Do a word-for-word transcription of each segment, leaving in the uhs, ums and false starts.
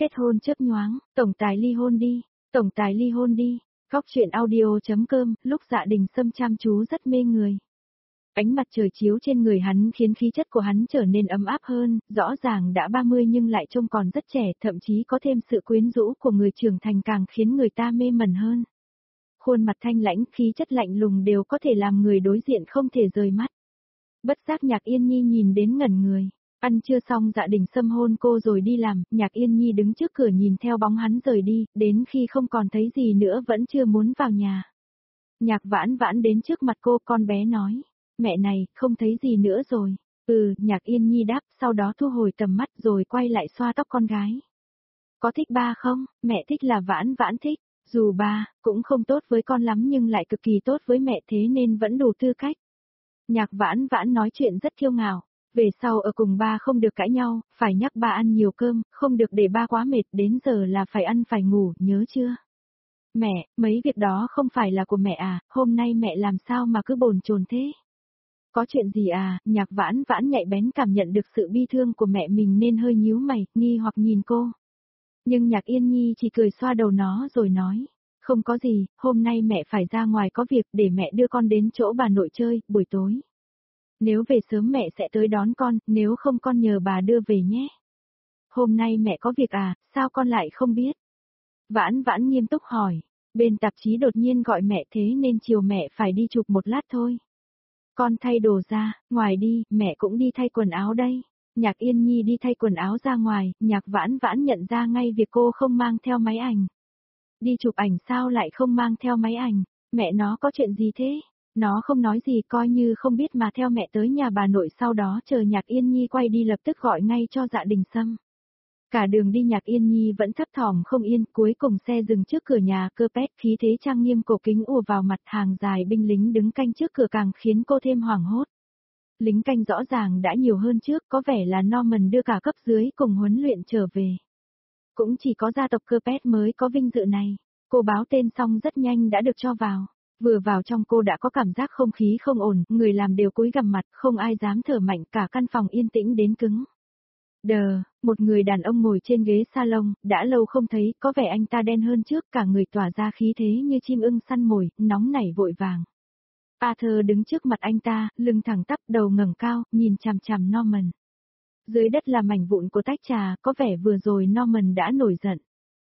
Kết hôn chớp nhoáng, tổng tài ly hôn đi, tổng tài ly hôn đi. Góc truyện audio.com, lúc Dạ Đình Sâm chăm chú rất mê người. Ánh mặt trời chiếu trên người hắn khiến khí chất của hắn trở nên ấm áp hơn, rõ ràng đã ba mươi nhưng lại trông còn rất trẻ, thậm chí có thêm sự quyến rũ của người trưởng thành càng khiến người ta mê mẩn hơn. Khuôn mặt thanh lãnh, khí chất lạnh lùng đều có thể làm người đối diện không thể rời mắt. Bất giác Nhạc Yên Nhi nhìn đến ngẩn người. Ăn trưa xong Dạ Đình Sâm hôn cô rồi đi làm, Nhạc Yên Nhi đứng trước cửa nhìn theo bóng hắn rời đi, đến khi không còn thấy gì nữa vẫn chưa muốn vào nhà. Nhạc Vãn Vãn đến trước mặt cô, con bé nói, mẹ này, không thấy gì nữa rồi. Ừ, Nhạc Yên Nhi đáp, sau đó thu hồi tầm mắt rồi quay lại xoa tóc con gái. Có thích ba không? Mẹ thích là Vãn Vãn thích, dù ba, cũng không tốt với con lắm nhưng lại cực kỳ tốt với mẹ thế nên vẫn đủ tư cách. Nhạc Vãn Vãn nói chuyện rất kiêu ngạo. Về sau ở cùng ba không được cãi nhau, phải nhắc ba ăn nhiều cơm, không được để ba quá mệt, đến giờ là phải ăn phải ngủ, nhớ chưa? Mẹ, mấy việc đó không phải là của mẹ à, hôm nay mẹ làm sao mà cứ bồn chồn thế? Có chuyện gì à? Nhạc Vãn Vãn nhạy bén cảm nhận được sự bi thương của mẹ mình nên hơi nhíu mày, nghi hoặc nhìn cô. Nhưng Nhạc Yên Nhi chỉ cười xoa đầu nó rồi nói, không có gì, hôm nay mẹ phải ra ngoài có việc để mẹ đưa con đến chỗ bà nội chơi, buổi tối. Nếu về sớm mẹ sẽ tới đón con, nếu không con nhờ bà đưa về nhé. Hôm nay mẹ có việc à, sao con lại không biết? Vãn Vãn nghiêm túc hỏi, bên tạp chí đột nhiên gọi mẹ thế nên chiều mẹ phải đi chụp một lát thôi. Con thay đồ ra, ngoài đi, mẹ cũng đi thay quần áo đây. Nhạc Yên Nhi đi thay quần áo ra ngoài, Nhạc Vãn Vãn nhận ra ngay việc cô không mang theo máy ảnh. Đi chụp ảnh sao lại không mang theo máy ảnh, mẹ nó có chuyện gì thế? Nó không nói gì coi như không biết mà theo mẹ tới nhà bà nội sau đó chờ Nhạc Yên Nhi quay đi lập tức gọi ngay cho Dạ Đình Sâm. Cả đường đi Nhạc Yên Nhi vẫn thấp thỏm không yên, cuối cùng xe dừng trước cửa nhà cơ pét, khí thế trang nghiêm cổ kính ùa vào mặt, hàng dài binh lính đứng canh trước cửa càng khiến cô thêm hoảng hốt. Lính canh rõ ràng đã nhiều hơn trước, có vẻ là Norman đưa cả cấp dưới cùng huấn luyện trở về. Cũng chỉ có gia tộc cơ pét mới có vinh dự này. Cô báo tên xong rất nhanh đã được cho vào. Vừa vào trong cô đã có cảm giác không khí không ổn, người làm đều cúi gằm mặt, không ai dám thở mạnh, cả căn phòng yên tĩnh đến cứng. Đờ, một người đàn ông ngồi trên ghế salon, đã lâu không thấy, có vẻ anh ta đen hơn trước, cả người tỏa ra khí thế như chim ưng săn mồi, nóng nảy vội vàng. Arthur đứng trước mặt anh ta, lưng thẳng tắp, đầu ngẩng cao, nhìn chằm chằm Norman. Dưới đất là mảnh vụn của tách trà, có vẻ vừa rồi Norman đã nổi giận.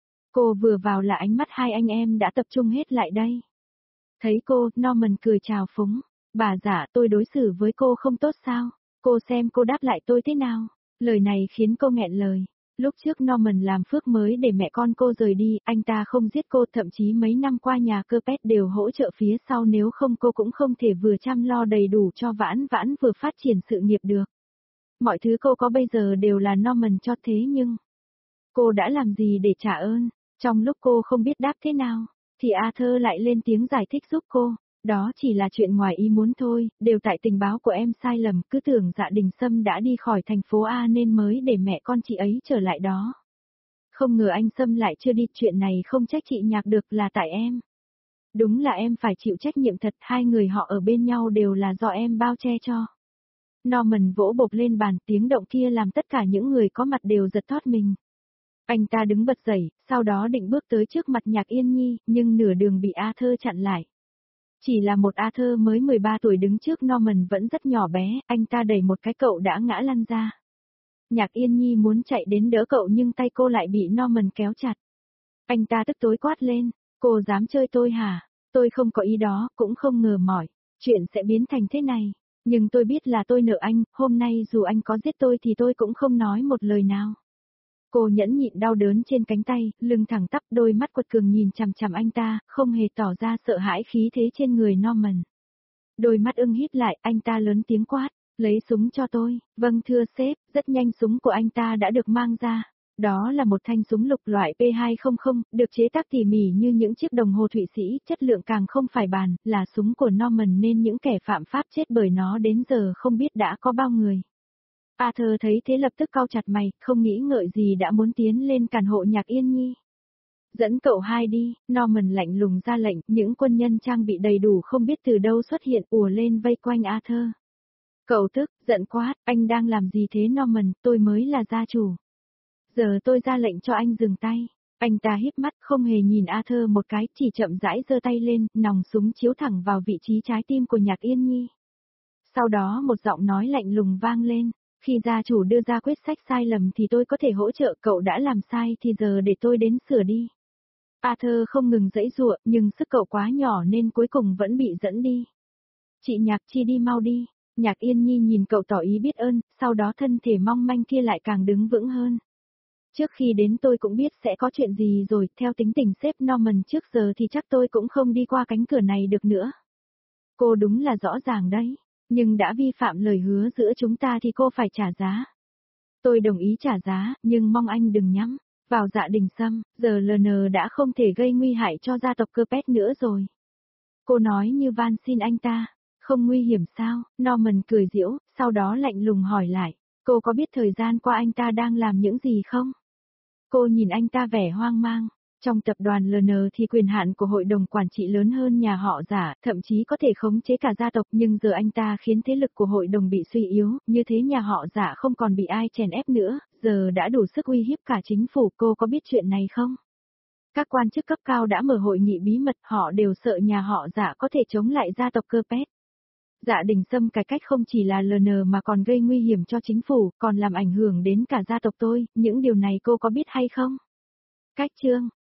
Cô vừa vào là ánh mắt hai anh em đã tập trung hết lại đây. Thấy cô, Norman cười chào phúng. Bà giả, tôi đối xử với cô không tốt sao? Cô xem cô đáp lại tôi thế nào? Lời này khiến cô nghẹn lời. Lúc trước Norman làm phước mới để mẹ con cô rời đi, anh ta không giết cô, thậm chí mấy năm qua nhà cơ pét đều hỗ trợ phía sau, nếu không cô cũng không thể vừa chăm lo đầy đủ cho Vãn Vãn vừa phát triển sự nghiệp được. Mọi thứ cô có bây giờ đều là Norman cho, thế nhưng cô đã làm gì để trả ơn? Trong lúc cô không biết đáp thế nào, thì Arthur lại lên tiếng giải thích giúp cô. Đó chỉ là chuyện ngoài ý muốn thôi, đều tại tình báo của em sai lầm, cứ tưởng Dạ Đình Sâm đã đi khỏi thành phố A nên mới để mẹ con chị ấy trở lại đó. Không ngờ anh Sâm lại chưa đi, chuyện này không trách chị Nhạc được, là tại em. Đúng là em phải chịu trách nhiệm thật, hai người họ ở bên nhau đều là do em bao che cho. Norman vỗ bộp lên bàn, tiếng động kia làm tất cả những người có mặt đều giật thót mình. Anh ta đứng bật dậy, sau đó định bước tới trước mặt Nhạc Yên Nhi, nhưng nửa đường bị Arthur chặn lại. Chỉ là một Arthur mới mười ba tuổi đứng trước Norman vẫn rất nhỏ bé, anh ta đẩy một cái cậu đã ngã lăn ra. Nhạc Yên Nhi muốn chạy đến đỡ cậu nhưng tay cô lại bị Norman kéo chặt. Anh ta tức tối quát lên, cô dám chơi tôi hả? Tôi không có ý đó, cũng không ngờ mỏi, chuyện sẽ biến thành thế này. Nhưng tôi biết là tôi nợ anh, hôm nay dù anh có giết tôi thì tôi cũng không nói một lời nào. Cô nhẫn nhịn đau đớn trên cánh tay, lưng thẳng tắp, đôi mắt quật cường nhìn chằm chằm anh ta, không hề tỏ ra sợ hãi khí thế trên người Norman. Đôi mắt ưng híp lại, anh ta lớn tiếng quát, lấy súng cho tôi. Vâng thưa sếp, rất nhanh súng của anh ta đã được mang ra. Đó là một thanh súng lục loại P hai trăm, được chế tác tỉ mỉ như những chiếc đồng hồ Thụy Sĩ, chất lượng càng không phải bàn, là súng của Norman nên những kẻ phạm pháp chết bởi nó đến giờ không biết đã có bao người. Arthur thấy thế lập tức cau chặt mày, không nghĩ ngợi gì đã muốn tiến lên cản hộ Nhạc Yên Nhi. Dẫn cậu hai đi, Norman lạnh lùng ra lệnh, những quân nhân trang bị đầy đủ không biết từ đâu xuất hiện ùa lên vây quanh Arthur. Cậu tức, giận quá, anh đang làm gì thế Norman, tôi mới là gia chủ. Giờ tôi ra lệnh cho anh dừng tay. Anh ta híp mắt không hề nhìn Arthur một cái, chỉ chậm rãi giơ tay lên, nòng súng chiếu thẳng vào vị trí trái tim của Nhạc Yên Nhi. Sau đó một giọng nói lạnh lùng vang lên, khi gia chủ đưa ra quyết sách sai lầm thì tôi có thể hỗ trợ, cậu đã làm sai thì giờ để tôi đến sửa đi. Arthur không ngừng giãy giụa, nhưng sức cậu quá nhỏ nên cuối cùng vẫn bị dẫn đi. Chị Nhạc Chi đi mau đi. Nhạc Yên Nhi nhìn cậu tỏ ý biết ơn, sau đó thân thể mong manh kia lại càng đứng vững hơn. Trước khi đến tôi cũng biết sẽ có chuyện gì rồi, theo tính tình sếp Norman trước giờ thì chắc tôi cũng không đi qua cánh cửa này được nữa. Cô đúng là rõ ràng đấy, nhưng đã vi phạm lời hứa giữa chúng ta thì cô phải trả giá. Tôi đồng ý trả giá, nhưng mong anh đừng nhắm vào Dạ Đình Sâm, giờ lờ en đã không thể gây nguy hại cho gia tộc Capet nữa rồi. Cô nói như van xin anh ta. Không nguy hiểm sao? Norman cười giễu, sau đó lạnh lùng hỏi lại, cô có biết thời gian qua anh ta đang làm những gì không? Cô nhìn anh ta vẻ hoang mang. Trong tập đoàn lờ en thì quyền hạn của hội đồng quản trị lớn hơn nhà họ Dạ, thậm chí có thể khống chế cả gia tộc, nhưng giờ anh ta khiến thế lực của hội đồng bị suy yếu, như thế nhà họ Dạ không còn bị ai chèn ép nữa, giờ đã đủ sức uy hiếp cả chính phủ. Cô có biết chuyện này không? Các quan chức cấp cao đã mở hội nghị bí mật, họ đều sợ nhà họ Dạ có thể chống lại gia tộc Capet. Dạ Đình Sâm cải cách không chỉ là lờ en mà còn gây nguy hiểm cho chính phủ, còn làm ảnh hưởng đến cả gia tộc tôi, những điều này cô có biết hay không? Cách chương